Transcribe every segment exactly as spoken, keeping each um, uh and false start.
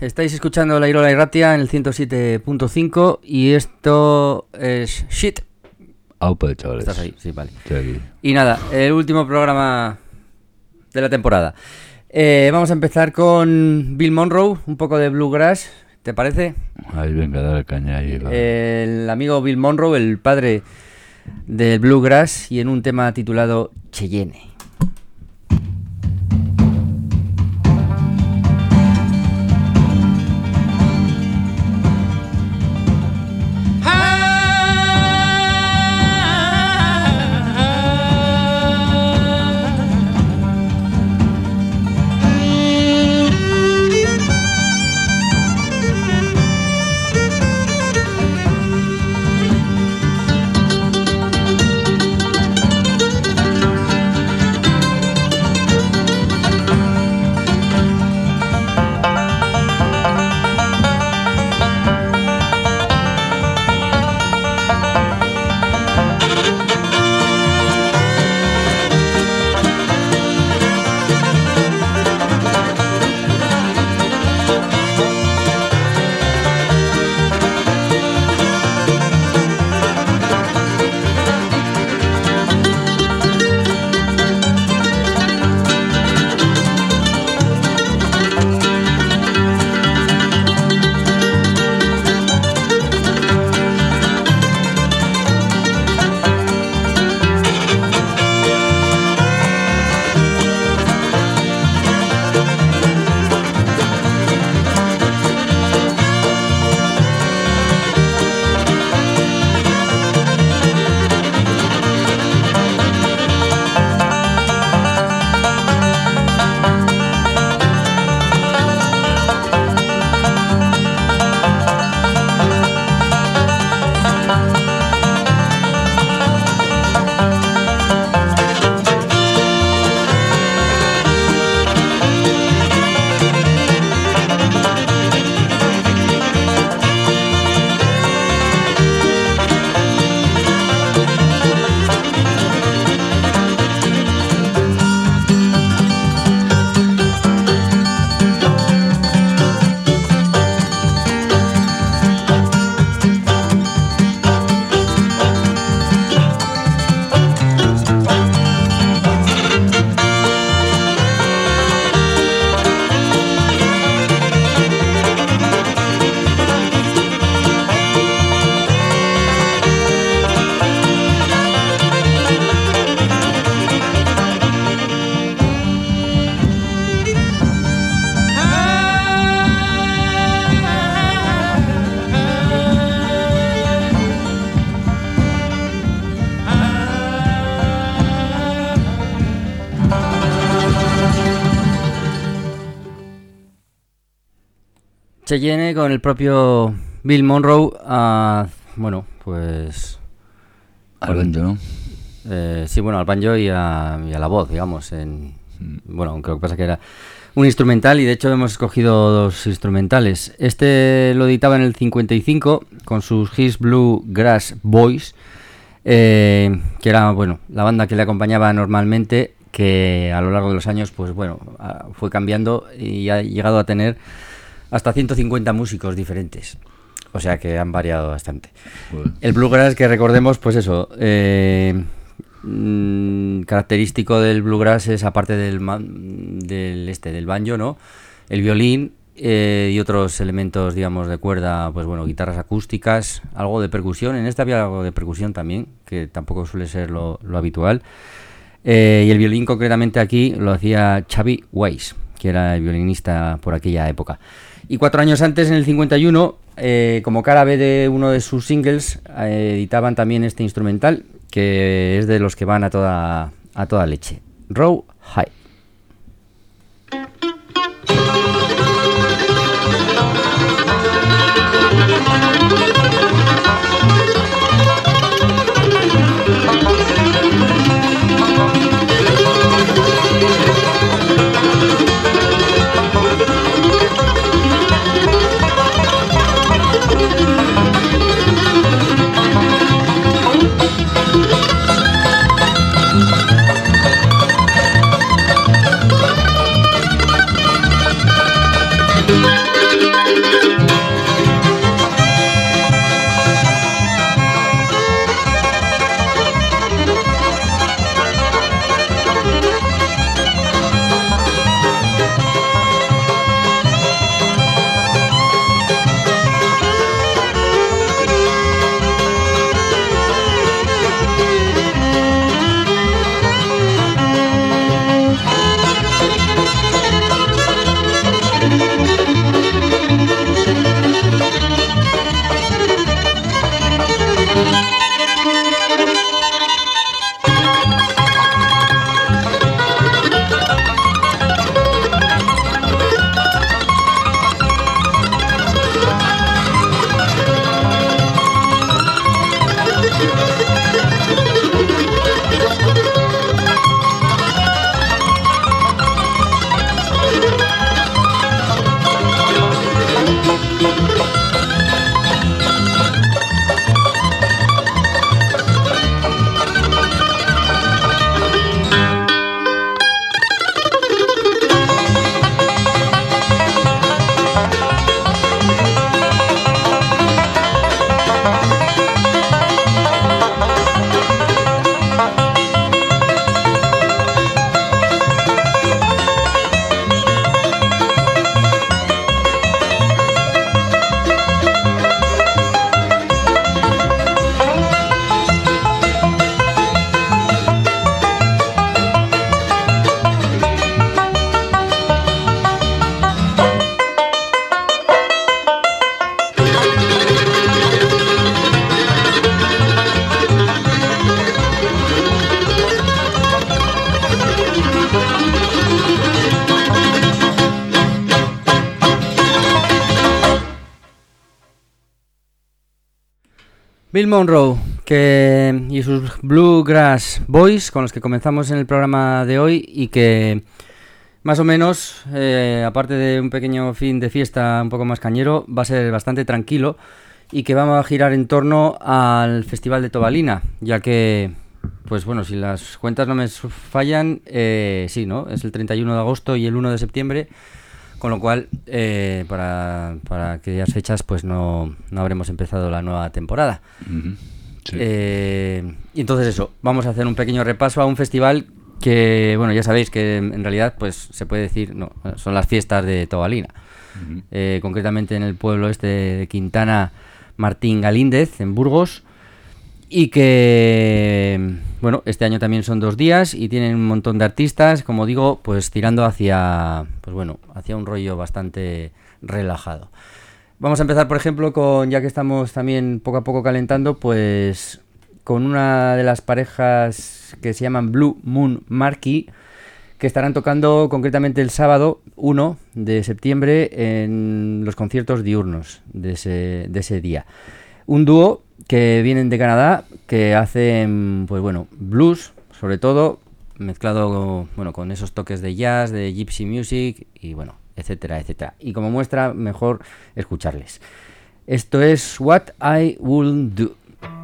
estáis escuchando La Irola y Ratia en el ciento siete punto cinco y esto es Shit. Aupa, chavales. Estás ahí, sí, vale. Estoy aquí. Y nada, el último programa de la temporada. Eh, vamos a empezar con Bill Monroe, un poco de bluegrass, ¿te parece? Ahí venga, dale caña ahí. Va. El amigo Bill Monroe, el padre del bluegrass, y en un tema titulado Cheyenne. Cheyenne con el propio Bill Monroe, uh, bueno, pues... Al banjo, ¿no? Eh, sí, bueno, al banjo y a, y a la voz, digamos. En, mm. Bueno, aunque lo que pasa es que era un instrumental y de hecho hemos escogido dos instrumentales. Este lo editaba en el cincuenta y cinco con sus His Bluegrass Boys, eh, que era, bueno, la banda que le acompañaba normalmente, que a lo largo de los años, pues bueno, fue cambiando y ha llegado a tener hasta ciento cincuenta músicos diferentes. O sea que han variado bastante. Bueno. El bluegrass, que recordemos, pues eso, eh, mmm, característico del bluegrass es, aparte del, del, este, del banjo, ¿no?, el violín eh, y otros elementos, digamos, de cuerda, pues bueno, guitarras acústicas, algo de percusión. En este había algo de percusión también, que tampoco suele ser lo, lo habitual. Eh, y el violín, concretamente aquí, lo hacía Chubby Weiss, que era el violinista por aquella época. Y cuatro años antes, en el cincuenta y uno, eh, como cara B de uno de sus singles, eh, editaban también este instrumental, que es de los que van a toda, a toda leche. Row High. Bill Monroe que, y sus Bluegrass Boys, con los que comenzamos en el programa de hoy y que más o menos, eh, aparte de un pequeño fin de fiesta un poco más cañero, va a ser bastante tranquilo y que vamos a girar en torno al Festival de Tobalina, ya que, pues bueno, si las cuentas no me fallan, eh, sí, ¿no? Es el treinta y uno de agosto y el uno de septiembre. Con lo cual, eh, para, para aquellas fechas, pues no, no habremos empezado la nueva temporada. Uh-huh. Sí. Eh, y entonces eso, vamos a hacer un pequeño repaso a un festival que, bueno, ya sabéis que en realidad, pues se puede decir, no, son las fiestas de Tobalina. Uh-huh. Eh, concretamente en el pueblo este de Quintana Martín Galíndez, en Burgos. Y que, bueno, este año también son dos días y tienen un montón de artistas, como digo, pues tirando hacia, pues bueno, hacia un rollo bastante relajado. Vamos a empezar, por ejemplo, con, ya que estamos también poco a poco calentando, pues con una de las parejas que se llaman Blue Moon Marquee, que estarán tocando concretamente el sábado uno de septiembre en los conciertos diurnos de ese, de ese día. Un dúo que vienen de Canadá, que hacen, pues bueno, blues, sobre todo, mezclado, bueno, con esos toques de jazz, de gypsy music, y bueno, etcétera, etcétera. Y como muestra, mejor escucharles. Esto es What I Wouldn't Do.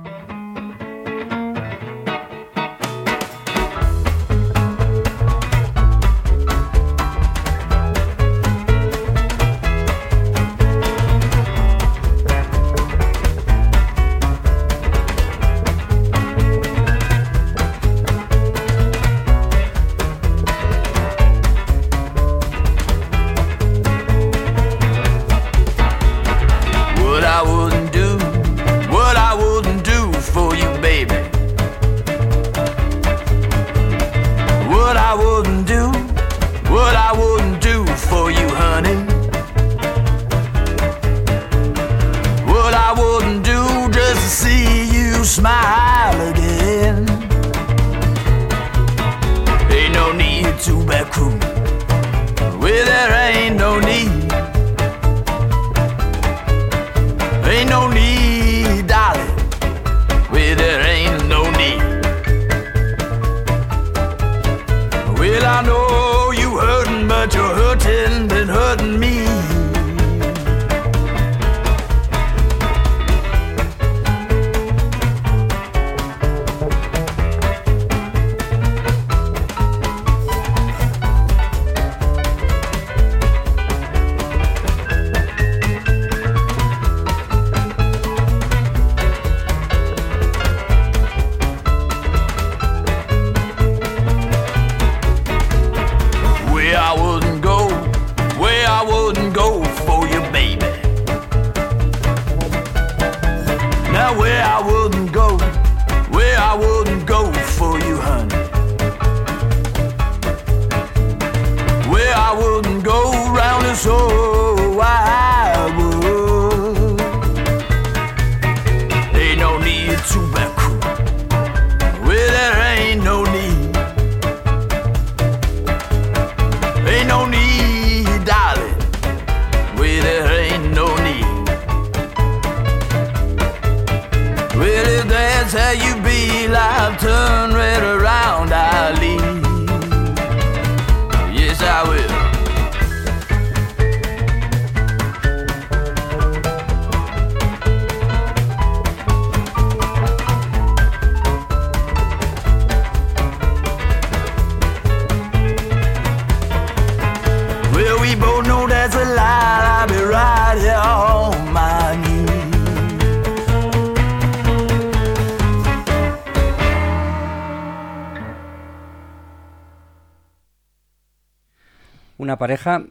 Una pareja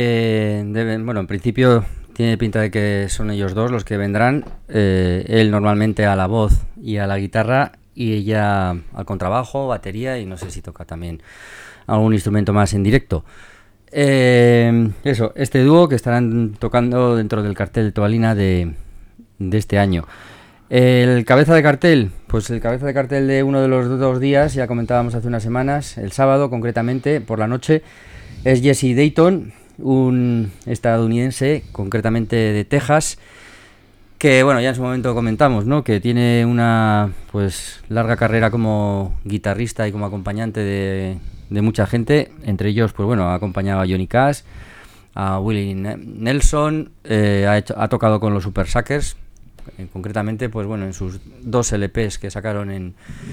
que deben, bueno, en principio tiene pinta de que son ellos dos los que vendrán, eh, él normalmente a la voz y a la guitarra y ella al contrabajo, batería y no sé si toca también algún instrumento más en directo. Eh, eso, este dúo que estarán tocando dentro del cartel de Tobalina de, de este año. El cabeza de cartel, pues el cabeza de cartel de uno de los dos días, ya comentábamos hace unas semanas, el sábado concretamente, por la noche, es Jesse Dayton, un estadounidense, concretamente de Texas, que bueno, ya en su momento comentamos, ¿no? Que tiene una pues larga carrera como guitarrista y como acompañante de, de mucha gente, entre ellos, pues bueno, ha acompañado a Johnny Cash, a Willie Nelson, eh, ha, hecho, ha tocado con los Super Suckers, eh, concretamente, pues bueno, en sus dos L Pes que sacaron en,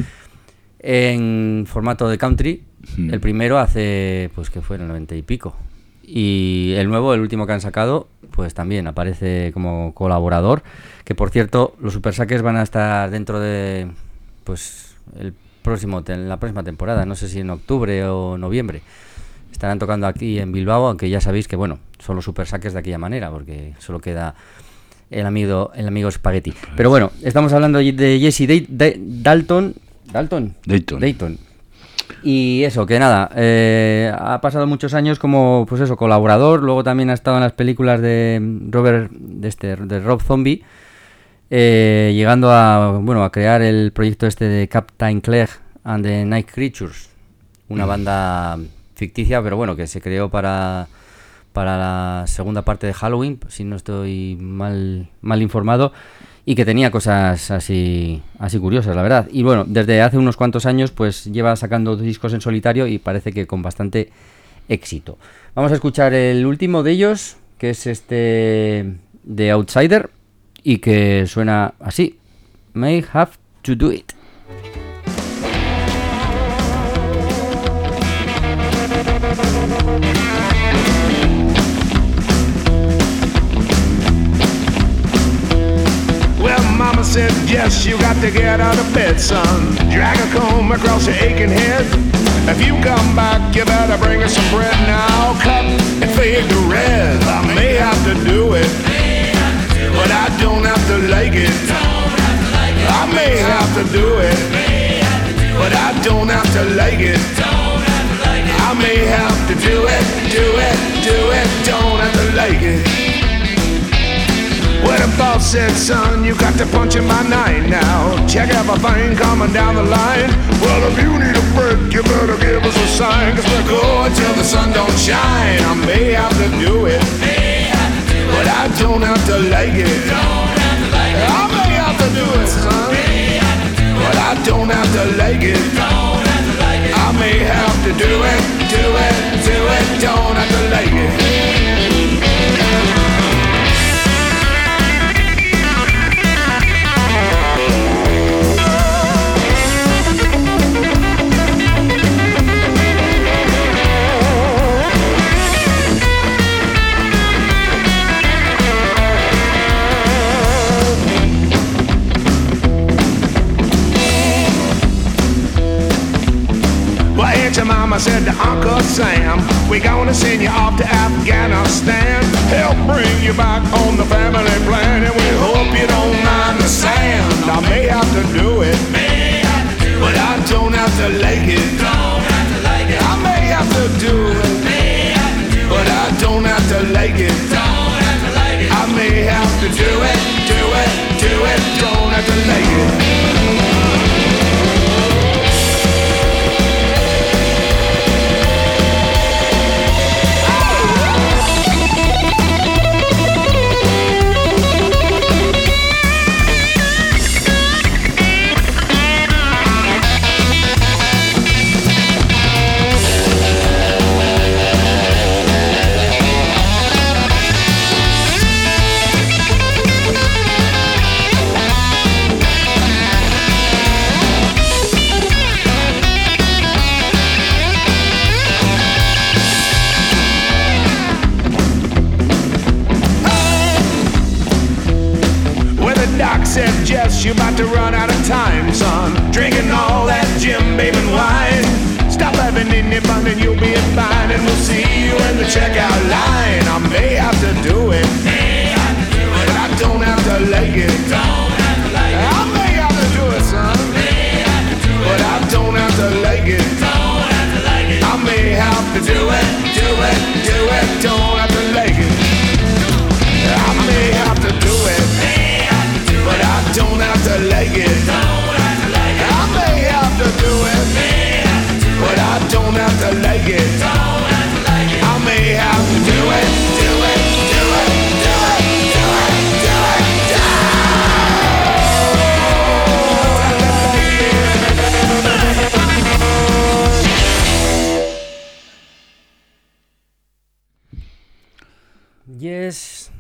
en formato de country, mm. el primero hace, pues que fue en el noventa y pico, y el nuevo, el último que han sacado, pues también aparece como colaborador, que por cierto, los Super Suckers van a estar dentro de, pues, el próximo, la próxima temporada, no sé si en octubre o noviembre. Estarán tocando aquí en Bilbao, aunque ya sabéis que, bueno, son los Super Suckers de aquella manera, porque solo queda el amigo el amigo Spaghetti. Pero bueno, estamos hablando de Jesse Day, de, Dalton, Dalton, Dayton. Dayton. Y eso, que nada, eh, ha pasado muchos años como, pues eso, colaborador, luego también ha estado en las películas de Robert, de este, de Rob Zombie, eh, llegando a, bueno, a crear el proyecto este de Captain Clegg and the Night Creatures, una mm. banda ficticia, pero bueno, que se creó para, para la segunda parte de Halloween, si no estoy mal, mal informado, y que tenía cosas así así curiosas, la verdad. Y bueno, desde hace unos cuantos años pues lleva sacando discos en solitario y parece que con bastante éxito. Vamos a escuchar el último de ellos, que es este de Outsider, y que suena así: May Have to Do It. Mama said, yes, you got to get out of bed, son. Drag a comb across your aching head. If you come back, you better bring us some bread now. Cut and fade to red. I may have to do it, but I don't have to like it. I may have to do it, but I don't have to like it. I may have to do it, do it, do it, don't have to like it. Well, the boss said, son, you got to punch in by nine now. Check everything coming down the line. Well, if you need a break, you better give us a sign, 'cause we're going till the sun don't shine. I may have to do it, but I don't have to like it. I may have to do it, son, but I don't have to like it. I may have to do it, do it, do it, don't have to like it. Your mama said to Uncle Sam, we gonna send you off to Afghanistan. Help bring you back on the family plan, and we hope you don't mind the sand. I may have to do it, but I don't have to like it. I may have to do it, but I don't have to like it. I may have to do it, do it, do it, don't have to like it. You about to run out of time, son. Drinking all that Jim Beam and wine. Stop having in your bun and you'll be fine. And we'll see you in the checkout line. I may have to do it, but I don't have to like it. I may have to do it, son, but I don't have to like it. I may have to do it, do it, do it, don't have to like it. I may have to do it, but I don't have to like it. I may have to do it, but I don't have to like it. I may have to do it, do it, do it, do it, do it, do it, do it.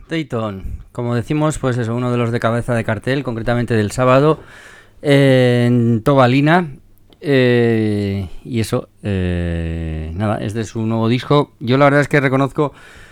Dayton, como decimos, pues eso, uno de los de cabeza de cartel, concretamente del sábado, eh, en Tobalina. Eh, y eso, eh, nada, es de su nuevo disco. Yo la verdad es que reconozco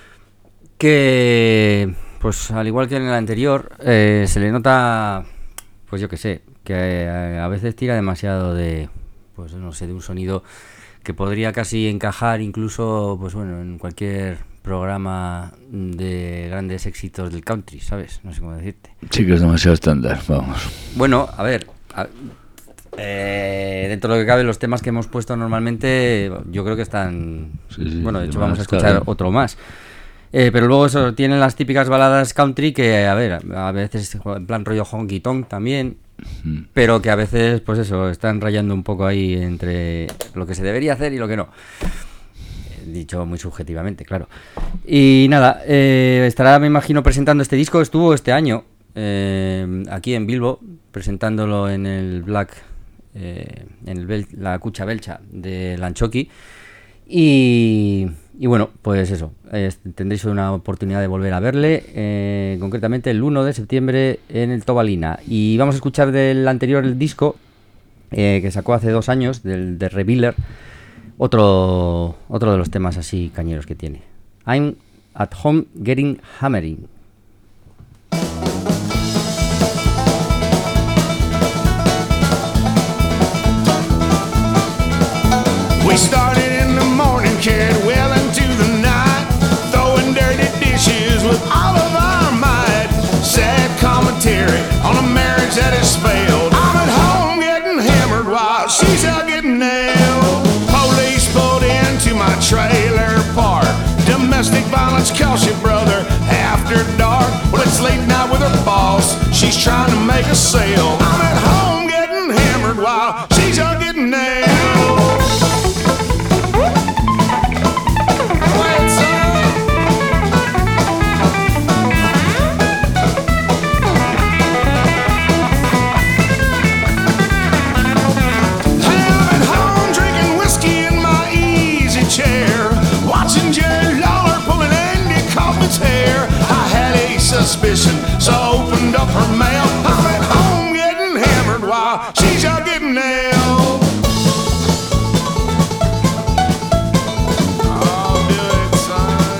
que, pues al igual que en el anterior, eh, se le nota, pues yo que sé, que a, a veces tira demasiado de, pues no sé, de un sonido que podría casi encajar incluso, pues bueno, en cualquier programa de grandes éxitos del country, ¿sabes? No sé cómo decirte. Sí, que es demasiado estándar, vamos. Bueno, a ver, a, eh, dentro de lo que cabe, los temas que hemos puesto normalmente, yo creo que están... Sí, sí, bueno, de hecho sí, vamos a está escuchar bien. otro más. Eh, pero luego eso, tienen las típicas baladas country que, a ver, a veces en plan rollo honky tonk también, Mm. pero que a veces, pues eso, están rayando un poco ahí entre lo que se debería hacer y lo que no. Dicho muy subjetivamente, claro. Y nada, eh, estará, me imagino, presentando este disco. Estuvo este año eh, aquí en Bilbo, presentándolo en el Black, eh, en el Bel- la Cucha Belcha de Lanchoki. Y, y bueno, pues eso, eh, tendréis una oportunidad de volver a verle, eh, concretamente el uno de septiembre en el Tobalina. Y vamos a escuchar del anterior el disco eh, que sacó hace dos años, del de Revealer, otro, otro de los temas así cañeros que tiene. I'm at home getting hammering. We started in the morning, carried well into the night, throwing dirty dishes with all of our might. Sad commentary on a marriage that has failed. I'm at home getting hammered while she's out getting nailed. Police pulled into my trailer park. Domestic violence cost your brother after dark. Well, it's late night with her boss. She's trying to make a sale. I'm at home getting hammered while she's out getting nailed. Suspicion, so opened up her mail. I'm at home getting hammered while she's out getting nailed. I'll do it, son.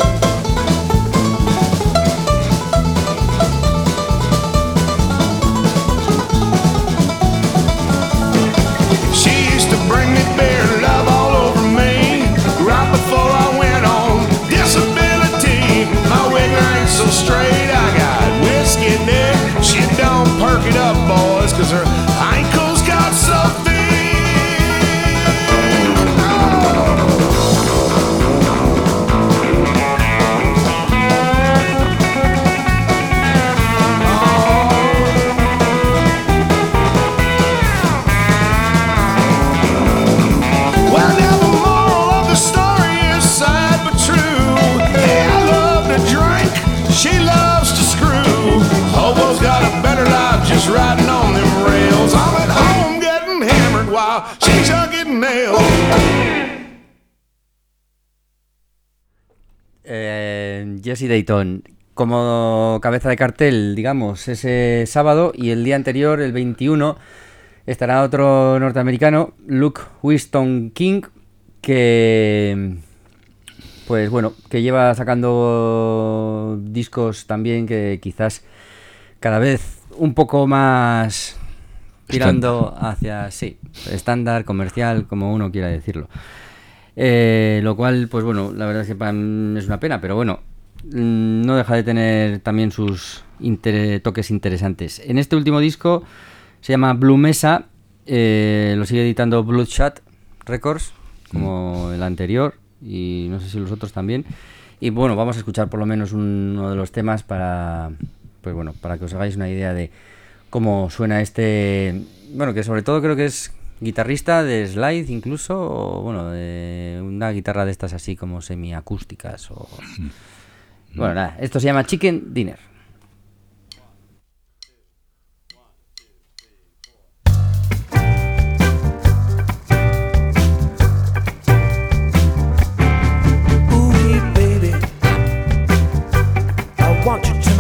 She used to bring me beer, love all over me, right before I went on disability. My wigger ain't so straight. She don't perk it up, boys, cause her ankles got so thin. Well, now the moral of the story is sad but true. Hey, I love to drink, she loves to screw. Hobo's got a better life just riding on them rails. I'm at home getting hammered while she's out getting nailed. Eh, Jesse Dayton, como cabeza de cartel, digamos, ese sábado, y el día anterior, el veintiuno, estará otro norteamericano, Luke Winston King, que, pues bueno, que lleva sacando discos también que quizás cada vez un poco más tirando hacia, sí, estándar, comercial, como uno quiera decirlo. Eh, lo cual, pues bueno, la verdad es que para mí es una pena, pero bueno, no deja de tener también sus inter- toques interesantes. En este último disco se llama Blue Mesa, eh, lo sigue editando Bloodshot Records, como el anterior, y no sé si los otros también. Y bueno, vamos a escuchar por lo menos un- uno de los temas para, pues bueno, para que os hagáis una idea de cómo suena este, bueno, que sobre todo creo que es guitarrista de slide incluso, o bueno, de una guitarra de estas así como semiacústicas o... Bueno, nada, esto se llama Chicken Dinner. Ooh, baby, I want you to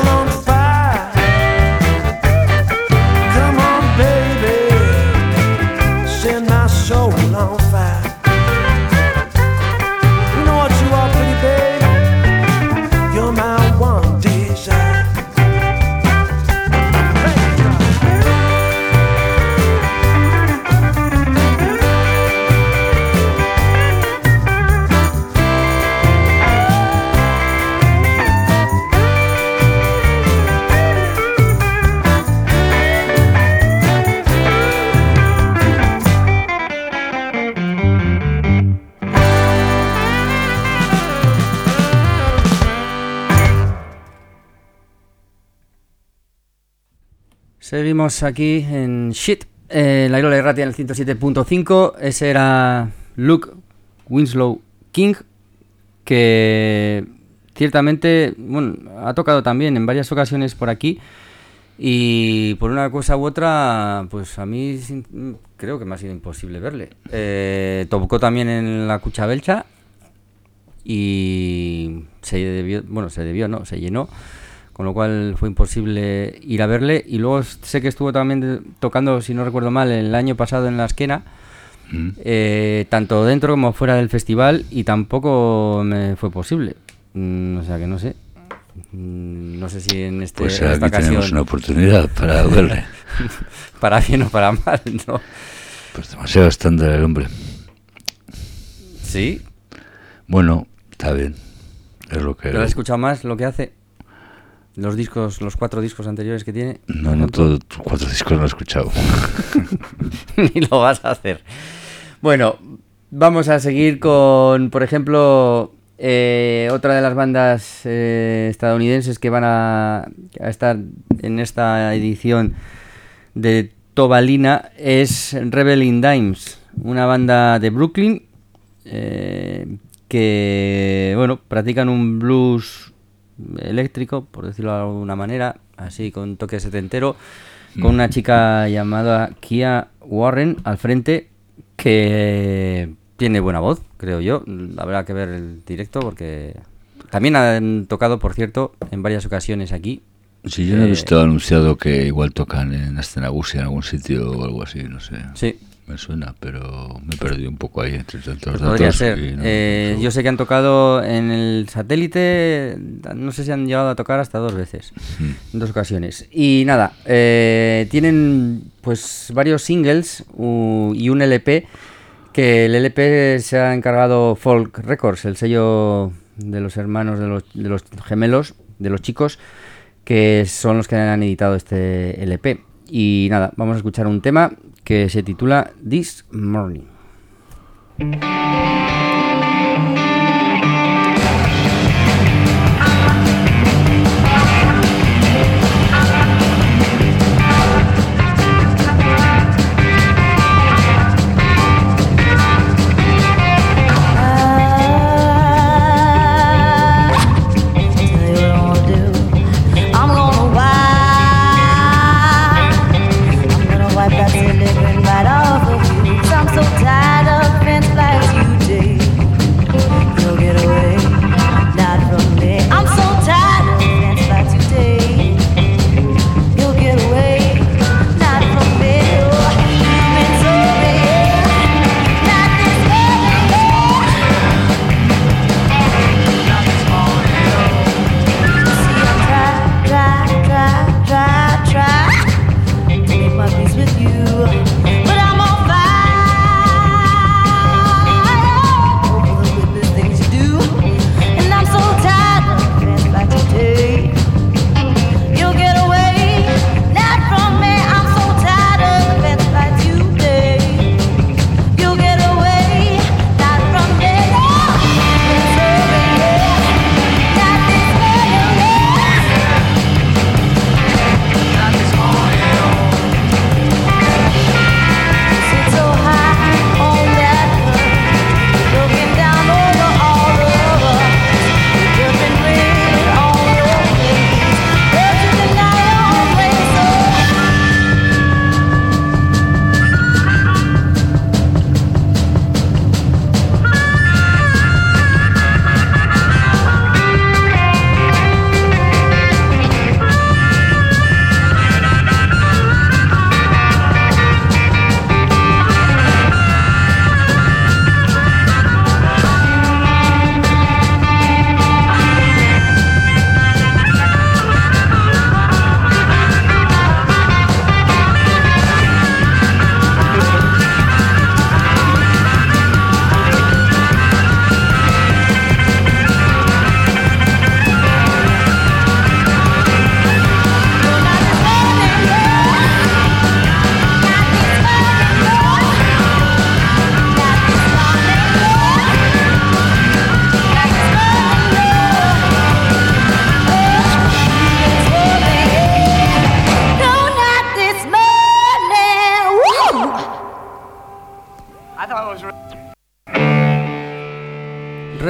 Seguimos aquí en Shit, eh, la Irola Irratia en el ciento siete punto cinco. Ese era Luke Winslow King, que ciertamente, bueno, ha tocado también en varias ocasiones por aquí. Y por una cosa u otra, pues a mí creo que me ha sido imposible verle. Eh, tocó también en la Cucha Belcha y se debió, bueno, se debió, no, se llenó, con lo cual fue imposible ir a verle. Y luego sé que estuvo también tocando, si no recuerdo mal, el año pasado en la Esquena, mm. eh, tanto dentro como fuera del festival, y tampoco me fue posible. Mm, o sea que no sé. No sé si en este pues en esta aquí ocasión tenemos una oportunidad para verle. Para bien o para mal, ¿no? Pues demasiado estándar el hombre. ¿Sí? Bueno, está bien. Es lo que... ¿Lo has escuchado más lo que hace? Los discos, los cuatro discos anteriores que tiene. No, no, todos cuatro discos no lo he escuchado. Ni lo vas a hacer. Bueno, vamos a seguir con, por ejemplo, eh, otra de las bandas eh, estadounidenses que van a, a estar en esta edición de Tobalina es Reveling Dimes, una banda de Brooklyn eh, que, bueno, practican un blues eléctrico, por decirlo de alguna manera, así con toque setentero, con una chica llamada Kia Warren al frente, que tiene buena voz, creo yo. Habrá que ver el directo porque también han tocado, por cierto, en varias ocasiones aquí. Sí, yo no he visto eh, anunciado que igual tocan en Astenagusi en algún sitio o algo así, no sé. Sí. Me suena, pero me he perdido un poco ahí entre tantos pues datos. Podría ser. No, eh, no. Yo sé que han tocado en el Satélite, no sé si han llegado a tocar hasta dos veces, mm. en dos ocasiones. Y nada, eh, tienen pues varios singles uh, y un L P, que el L P se ha encargado Folk Records, el sello de los hermanos, de los, de los gemelos, de los chicos, que son los que han editado este L P. Y nada, vamos a escuchar un tema que se titula This Morning. Living right off of you, 'cause I'm so tired of fence lights you did.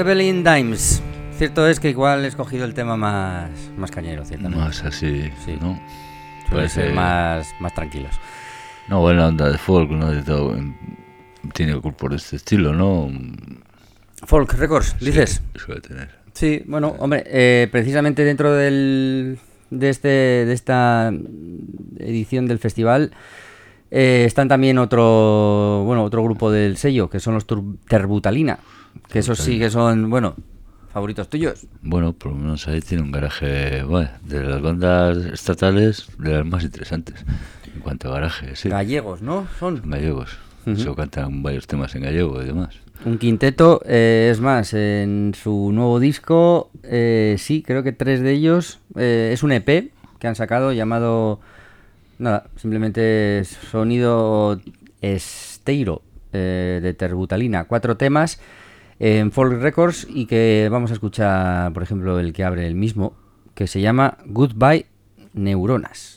Reveling Dimes. Cierto es que igual he escogido el tema más, más cañero, ciertamente. Más así, Sí. ¿no? Suele Parece- ser más, más tranquilos. No, buena onda de folk, ¿no? De todo, em, tiene grupos de este estilo, ¿no? Folk Records, dices. Sí, suele tener. Sí, bueno, hombre, eh, precisamente dentro del, de, este, de esta edición del festival eh, están también otro, bueno, otro grupo del sello, que son los Tur- Terbutalina, que esos sí que son, bueno, favoritos tuyos. Bueno, por lo menos ahí tiene un garaje, bueno, de las bandas estatales, de las más interesantes. En cuanto a garaje, sí. Gallegos, ¿no? Son Gallegos. Ujú. Eso cantan varios temas en gallego y demás. un quinteto, eh, es más, en su nuevo disco, eh, sí, creo que tres de ellos, eh, es un E P que han sacado llamado, nada, simplemente Sonido Esteiro, eh, de Terbutalina, cuatro temas en Folk Records y que vamos a escuchar, por ejemplo, el que abre el mismo, que se llama Goodbye Neuronas.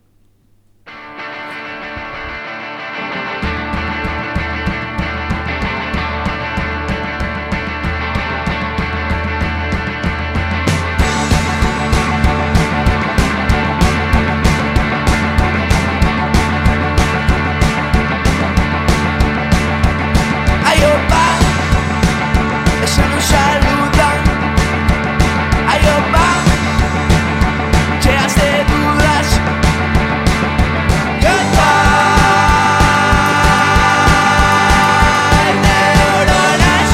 Ai, opa, esa non saluda. Ai, opa, cheas de dudas. Goodbye, neuronas.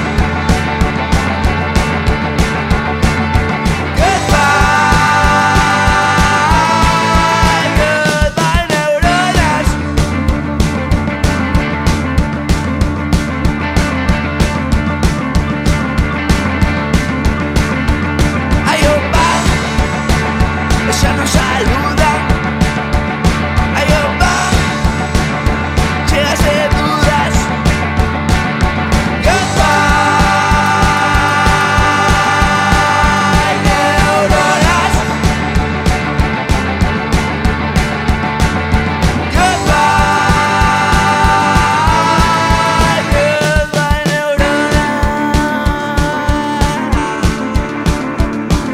Goodbye, goodbye, neuronas. Ai, opa, esa non saluda. Ai, opa, cheas de dudas. Goodbye, neuronas. Goodbye, goodbye, neuronas.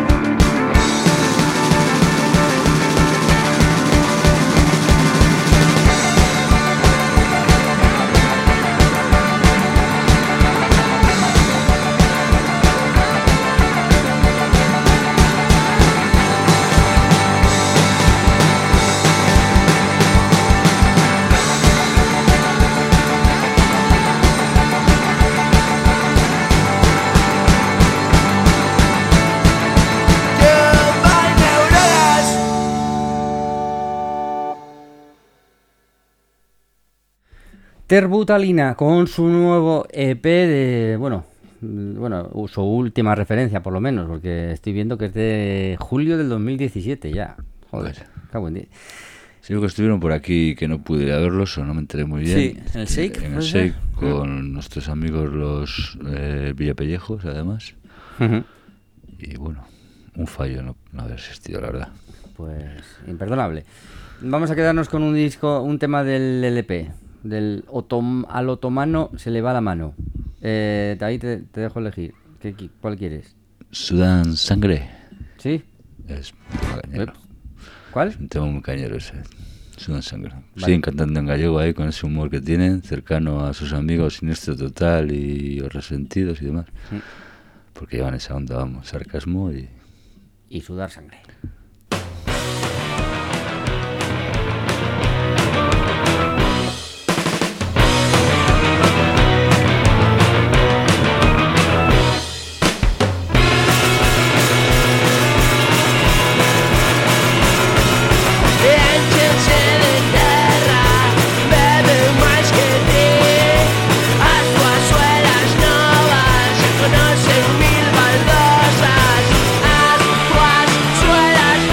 Goodbye, neuronas. Terbutalina con su nuevo E P de, bueno, mm, bueno, su última referencia por lo menos, porque estoy viendo que es de julio del dos mil diecisiete ya. Joder, Vaya. cago en diez. Sí, que estuvieron por aquí que no pude ir a verlos o no me enteré muy bien. Sí, ¿en el Shake, En el puede ser? Shake, con nuestros amigos los eh, Villapellejos, además. Ujú. Y bueno, un fallo no, no haber asistido, la verdad. Pues imperdonable. Vamos a quedarnos con un disco, un tema del L P, del otom- al otomano se le va la mano. Eh, ahí te, te dejo elegir. ¿Qué, qui- ¿Cuál quieres? Sudan Sangre. ¿Sí? Es muy cañero. ¿Cuál? Un tema muy cañero ese. Sudan Sangre. Vale. Siguen cantando en gallego ahí con ese humor que tienen, cercano a sus amigos Siniestro Total y Los Resentidos y demás. Mm. Porque llevan esa onda, vamos, sarcasmo y... Y sudar sangre. Échense de terra, bebe máis que ti. As túas suelas novas se conocen mil baldosas. As túas suelas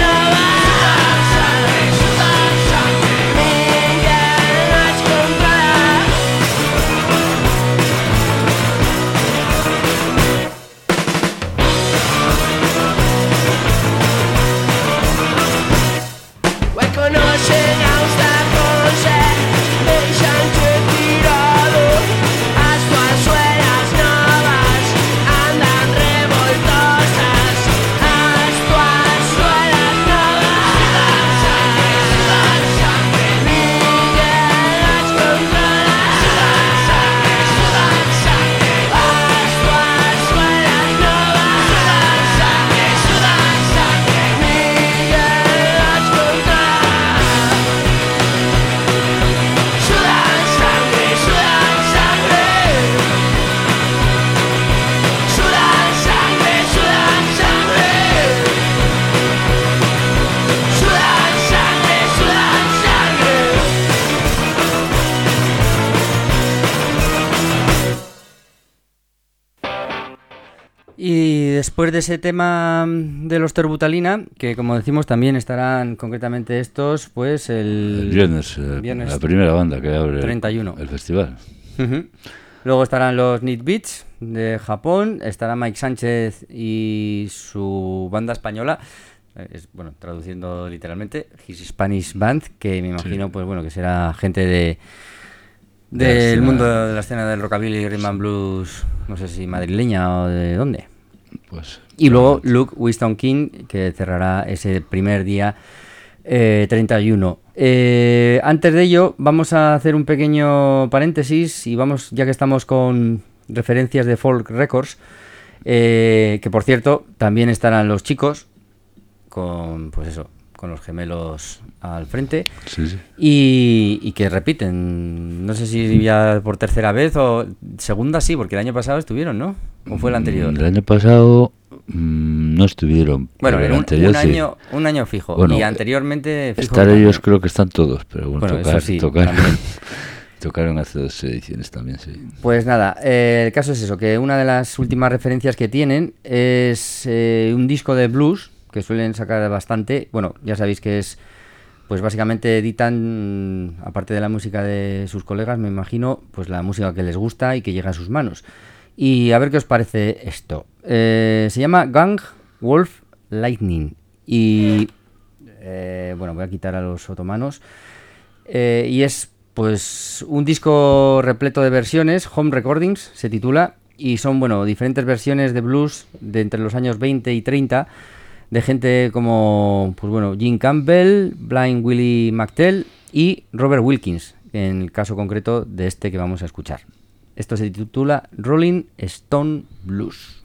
Y después de ese tema de los Terbutalina, que como decimos también estarán concretamente estos, pues el, El viernes, eh, viernes la primera banda que abre treinta y uno. el festival. Uh-huh. Luego estarán los Need Beats de Japón, estará Mike Sánchez y su banda española, eh, es, bueno, traduciendo literalmente, His Spanish Band, que me imagino, sí. pues bueno, que será gente de del de mundo de la escena del rockabilly y rhythm and blues, no sé si madrileña o de dónde. Pues, y luego Luke Winston King, que cerrará ese primer día eh, treinta y uno. Eh, antes de ello, vamos a hacer un pequeño paréntesis y vamos, ya que estamos con referencias de Folk Records, eh, que por cierto, también estarán los chicos con, pues eso, con los gemelos al frente, sí, sí. Y, y que repiten, no sé si ya por tercera vez o segunda, sí, porque el año pasado estuvieron, ¿no? ¿O fue el anterior? El año pasado mmm, no estuvieron. Bueno, el un, anterior, un, sí. año, un año fijo, bueno, y anteriormente fijo. Estar ellos creo que están todos, pero bueno, bueno tocar, eso sí, tocar, tocaron hace dos ediciones también, sí. Pues nada, eh, el caso es eso, que una de las últimas referencias que tienen es eh, un disco de blues, que suelen sacar bastante. Bueno, ya sabéis que es, pues básicamente editan, aparte de la música de sus colegas, me imagino, pues la música que les gusta y que llega a sus manos. Y a ver qué os parece esto. Eh, se llama Gang Wolf Lightning. Y eh, bueno, voy a quitar a los otomanos. Eh, y es pues un disco repleto de versiones, Home Recordings se titula, y son, bueno, diferentes versiones de blues de entre los años veinte y treinta, de gente como, pues bueno, Jim Campbell, Blind Willie McTell y Robert Wilkins, en el caso concreto de este que vamos a escuchar. Esto se titula Rolling Stone Blues.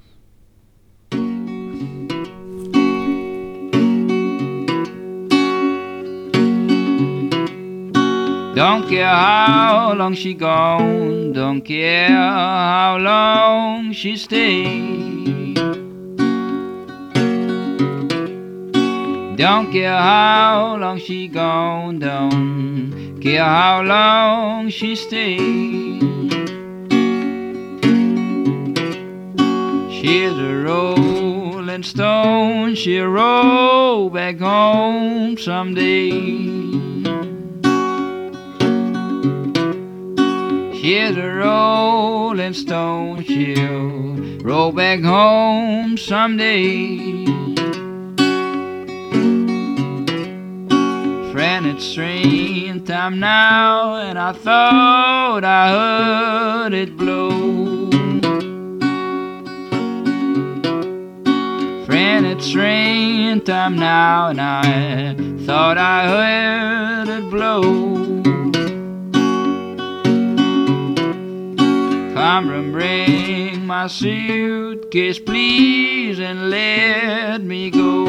Don't care how long she gone, don't care how long she stayed. Don't care how long she gone, don't care how long she stayed. She's a rolling stone, she'll roll back home someday. She's a rolling stone, she'll roll back home someday. Friend, it's train time now, and I thought I heard it blow. Friend, it's train time now, and I thought I heard it blow. Come and bring my suitcase, please, and let me go.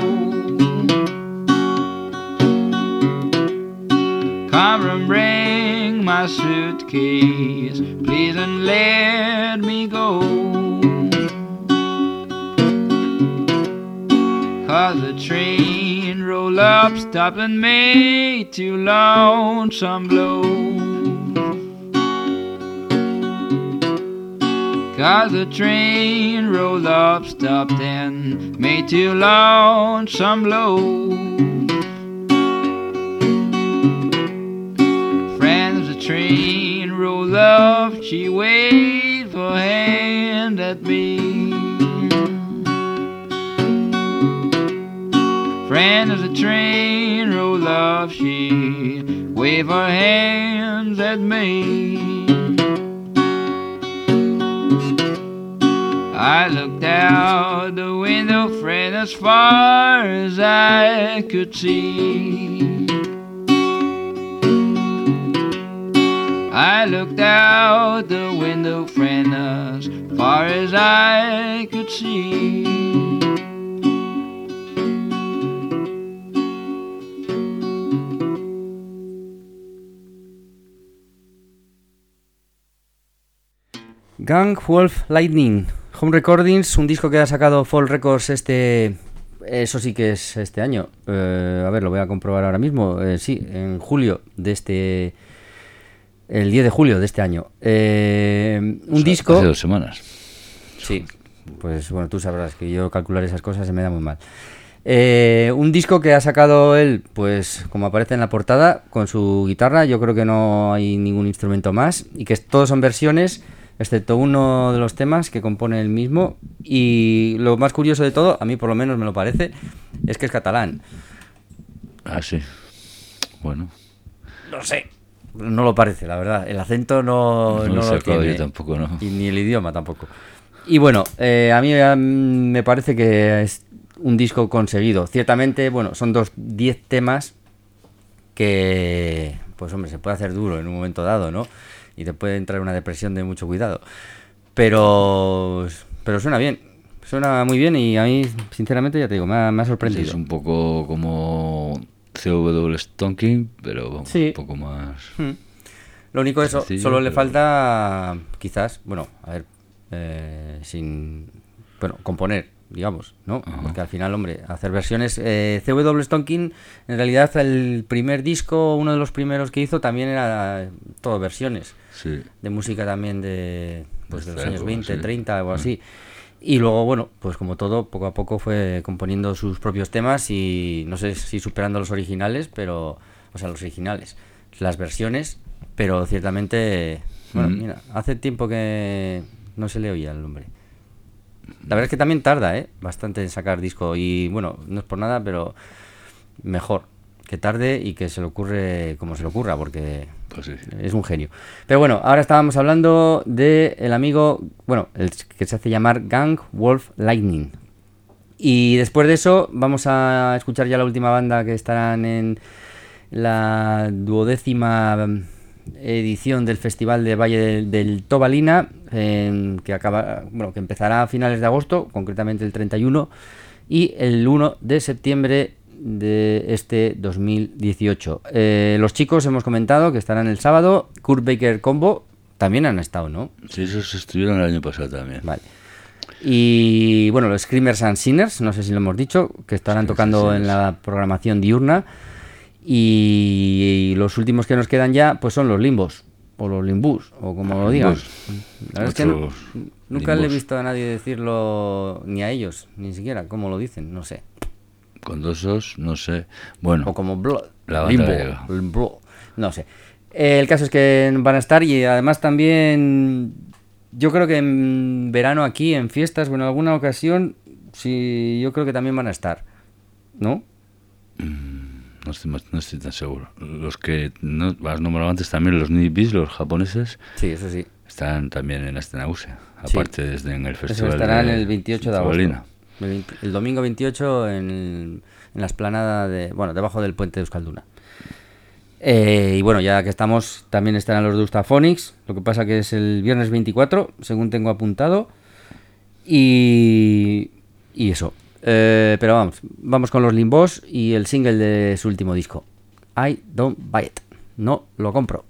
Come and bring my suitcase, please, and let me go. Cause the train rolled up, stopping me too lonesome blow. Cause the train rolled up, stopped and made too lonesome low. Friends, the train rolled up, she waved her hand at me. Friends, the train rolled up, she waved her hands at me. I looked out the window, friend, as far as I could see. I looked out the window, friend, as far as I could see. Gang Wolf Lightning, Home Recordings, un disco que ha sacado Folk Records este, eso sí que es este año. Eh, a ver, lo voy a comprobar ahora mismo. Eh, sí, en julio de este, el diez de julio de este año. Eh, un o sea, disco. Hace dos semanas. Sí. pues bueno, tú sabrás que yo calcular esas cosas se me da muy mal. Eh, un disco que ha sacado él, pues como aparece en la portada, con su guitarra, yo creo que no hay ningún instrumento más, y que todos son versiones, excepto uno de los temas que compone él mismo, y lo más curioso de todo, a mí por lo menos me lo parece, es que es catalán. Ah, sí. Bueno. No sé. No lo parece, la verdad. El acento no, No, no sé, lo tiene. yo tampoco, ¿no? Y ni el idioma tampoco. Y bueno, eh, a mí eh, me parece que es un disco conseguido. Ciertamente, bueno, son dos diez temas que, pues hombre, se puede hacer duro en un momento dado, ¿no? Y te puede entrar una depresión de mucho cuidado. Pero, pero suena bien. Suena muy bien y a mí, sinceramente, ya te digo, me ha, me ha sorprendido. Es un poco como C W Stonking, pero Sí. un poco más... Hmm. Lo único eso, Sencillo, solo le pero- falta, quizás, bueno, a ver, eh, sin, bueno, componer, digamos, ¿no? Ajá. Porque al final, hombre, hacer versiones, eh, C W Stonking, en realidad el primer disco, uno de los primeros que hizo, también era todo versiones, Sí. de música también de, pues, de De los esta años época, veinte, sí. treinta, algo Mm. así. Y luego, bueno, pues como todo, poco a poco fue componiendo sus propios temas y no sé si superando los originales, pero, o sea, los originales, las versiones, pero ciertamente, bueno, Mm. mira, hace tiempo que no se le oía el nombre. La verdad es que también tarda, ¿eh? Bastante en sacar disco y, bueno, no es por nada, pero mejor que tarde y que se le ocurre como se le ocurra, porque Pues sí. es un genio. Pero bueno, ahora estábamos hablando de el amigo, bueno, el que se hace llamar Gang Wolf Lightning. Y después de eso vamos a escuchar ya la última banda que estarán en la duodécima edición del Festival de Valle del, del Tobalina, eh, que acaba, bueno, que empezará a finales de agosto, concretamente el treinta y uno, y el uno de septiembre de este dos mil dieciocho. Eh, los chicos hemos comentado que estarán el sábado. Kurt Baker Combo también han estado, ¿no? Sí, esos estuvieron el año pasado también. Vale. Y bueno, los Screamers and Sinners, no sé si lo hemos dicho, que estarán Screamers tocando and en Sinners. la programación diurna. Y los últimos que nos quedan ya, pues son los Limbos, o los Limbus, o como lo digan. Limbus. La verdad es que no- Otros nunca le he Limbus. visto a nadie decirlo, ni a ellos, ni siquiera cómo lo dicen, no sé. Con dos os, no sé. Bueno, O como Blood. La banda Limbo, gallega. Limbo, no sé. Eh, el caso es que van a estar y además también yo creo que en verano aquí, en fiestas o en alguna ocasión, sí, yo creo que también van a estar, ¿no? no estoy, más- no estoy tan seguro. Los que no, has nombrado antes también, los Nibis, los japoneses, Sí, eso sí. están también en Astenause. Sí. Aparte, desde en el Eso festival. estarán de el veintiocho de agosto. Tobalina. El, veinte el domingo veintiocho en, el- en la explanada de, bueno, debajo del puente de Euskalduna. Eh, y bueno, ya que estamos, también estarán los de Ustaphonics, lo que pasa que es el viernes veinticuatro, según tengo apuntado. Y, y eso. Eh, pero vamos, vamos con los Limbos y el single de su último disco. I don't buy it. No lo compro.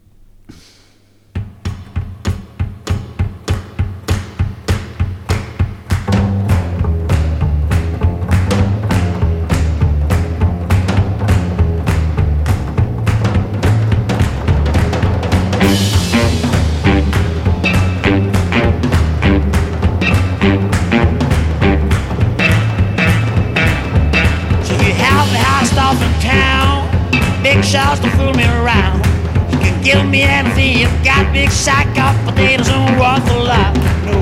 So you have the hottest off in town. Big shots to fool me around. You can give me anything. You've got big sack of potatoes and worth a lot. No.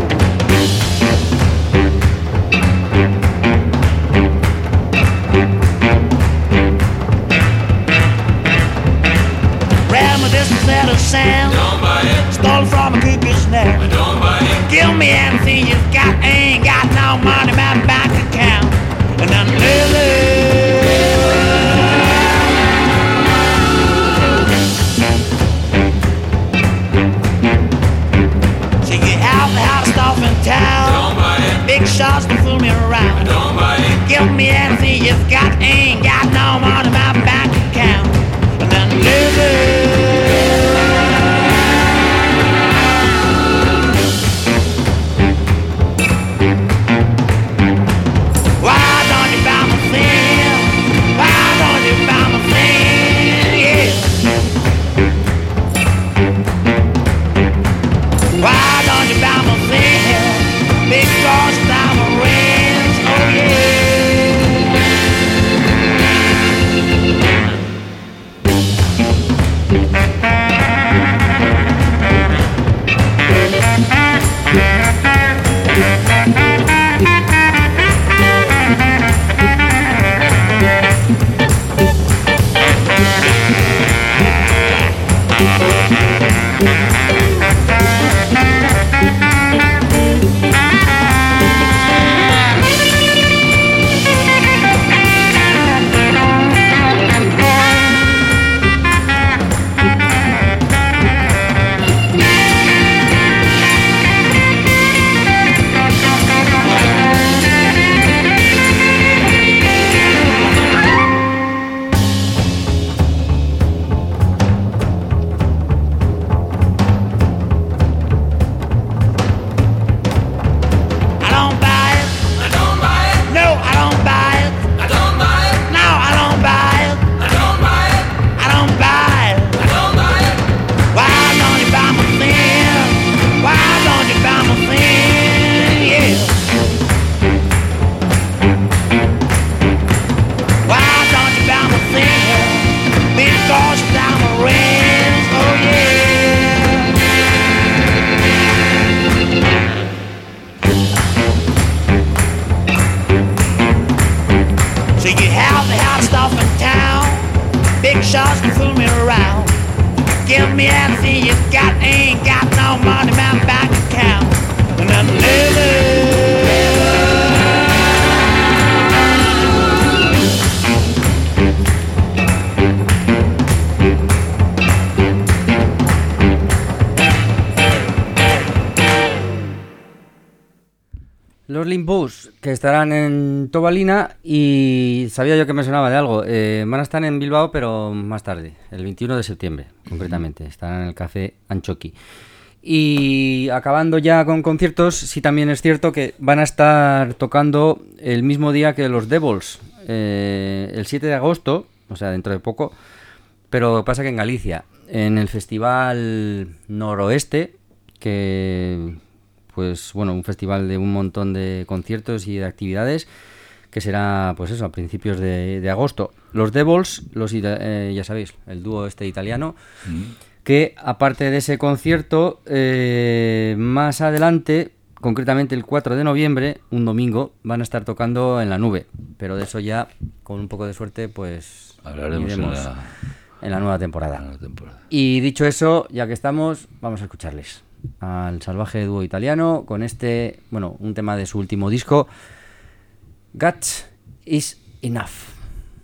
Ran my distance at a sound. Stole from a cuckoo's nest. Give me anything you've got. Ain't got no money in my bank account. And I'm So you have the hottest off in town. Big shots to fool me around. Give me anything you've got. Ain't got no money in my bank account. And then big shots to fool me around. Give me anything you've got, ain't got no money in my bank account. And I'm living. Los Limbus, que estarán en Tobalina, y sabía yo que me sonaba de algo. Eh, van a estar en Bilbao, pero más tarde, el veintiuno de septiembre, concretamente. Estarán en el Café Anchoqui. Y acabando ya con conciertos, sí también es cierto que van a estar tocando el mismo día que los Devils, eh, el siete de agosto, o sea, dentro de poco, pero pasa que en Galicia, en el Festival Noroeste, que... pues bueno, un festival de un montón de conciertos y de actividades que será, pues eso, a principios de, de agosto. Los Devils, los, eh, ya sabéis, el dúo este italiano, mm. que aparte de ese concierto, eh, más adelante, concretamente el cuatro de noviembre, un domingo, van a estar tocando en La Nube, pero de eso ya, con un poco de suerte, pues hablaremos en la... en la nueva temporada. La nueva temporada. Y dicho eso, ya que estamos, vamos a escucharles al salvaje dúo italiano con este, bueno, un tema de su último disco, Guts is Enough.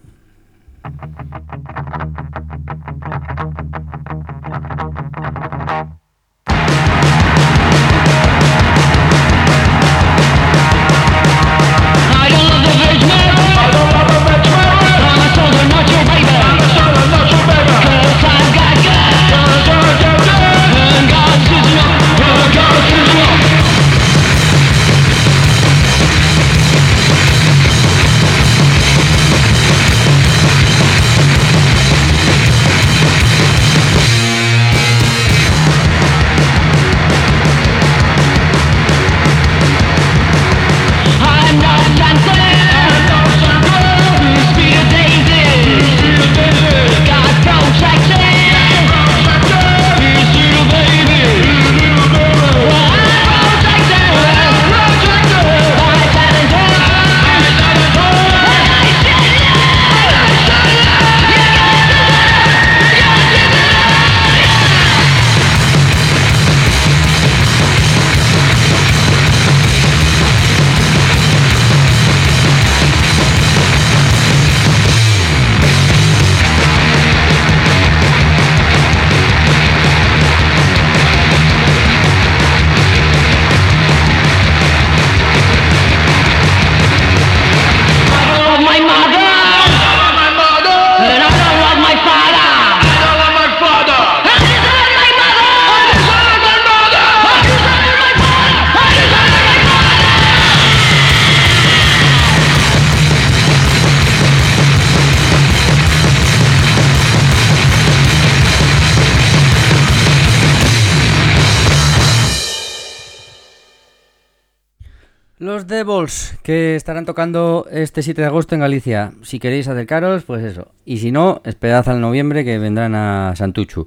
Los Devils, que estarán tocando este siete de agosto en Galicia. Si queréis acercaros, pues eso. Y si no, esperad al noviembre, que vendrán a Santuchu.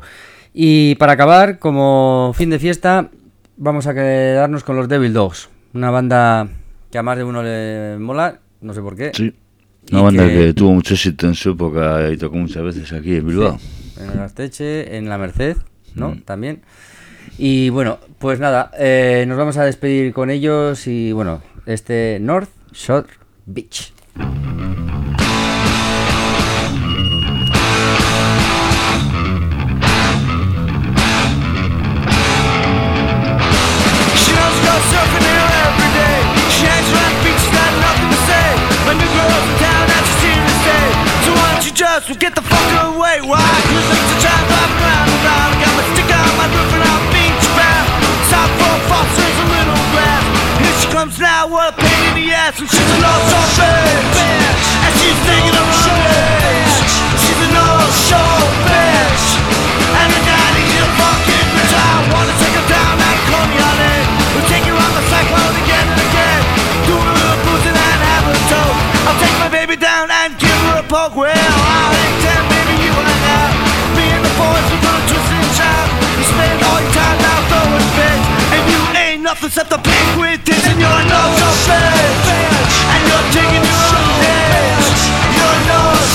Y para acabar, como fin de fiesta, vamos a quedarnos con los Devil Dogs. Una banda que a más de uno le mola, no sé por qué. Sí, una banda que... que tuvo mucho éxito en su época y tocó muchas veces aquí en Bilbao. Sí, en el Asteche, en la Merced, ¿no? Mm. También. Y bueno, pues nada, eh, nos vamos a despedir con ellos y bueno, este North Shore Beach. Just get the fuck away. Why? Cause it's a time I'm round and round. Got my stick on my roof and I'm beach bound. South for Foster's a little glass. Here she comes now, what a pain in the ass. And she's a no-show bitch. And she's thinking of her bitch. She's a no-show bitch. And the guy needs a fucking bitch. I wanna take her down and call me on it. We'll take her on the cyclone again and again. Do a little boozing and have a toast. I'll take my baby down and give her a poke. Well, I'll intend maybe you hang out. Me and the boys, we're gonna twist and shout. You spend all your time now throwing fits. And you ain't nothing except a pig with this. And you're a no-show bitch. And you're taking your own hits. You're a no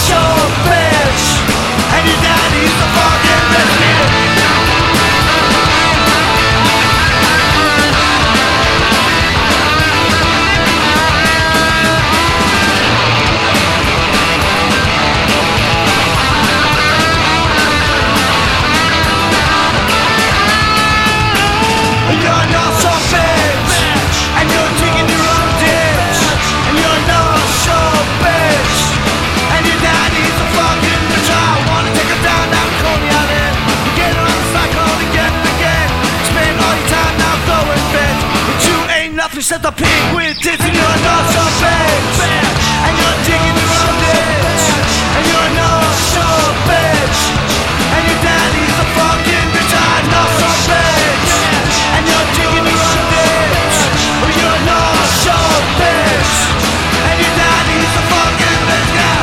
set the pig with tits and you're not so bitch. And you're digging your own ditch. And you're not so bitch. And your daddy's a fucking bitch. I'm not so bitch. And you're digging your own ditch. But you're not so bitch. And your daddy's a fucking bitch now.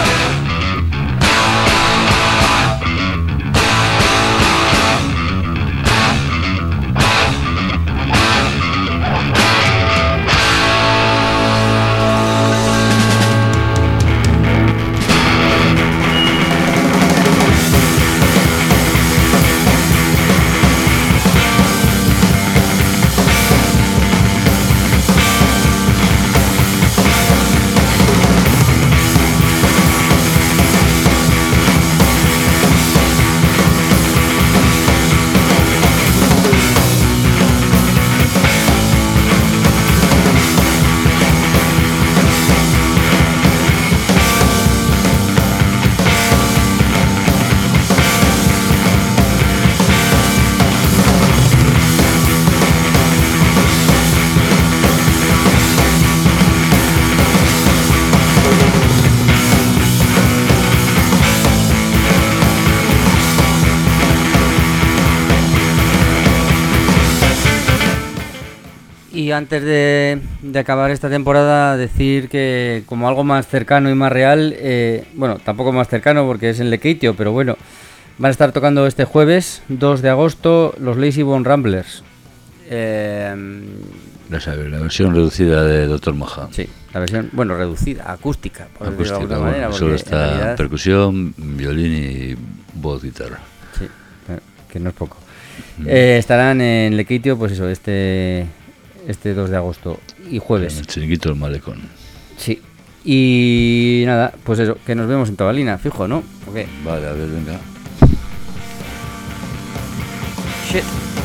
Y antes de, de acabar esta temporada, decir que como algo más cercano y más real, eh, bueno, tampoco más cercano porque es en Lekeitio, pero bueno, van a estar tocando este jueves, dos de agosto, los Lazy Bone Ramblers. Eh, La, sabe, la versión reducida de Doctor Moja. sí, la versión, bueno, reducida, acústica, por decirlo de Acústica, alguna bueno, manera. solo porque está en realidad- percusión, violín y voz, guitarra. Sí, eh, que no es poco. Eh, estarán en Lekeitio, pues eso, este este dos de agosto y En jueves. el chiringuito del malecón. Sí. Y nada, pues eso, que nos vemos en Tobalina, fijo, ¿no? ¿O qué? Vale, a ver, venga. Shit.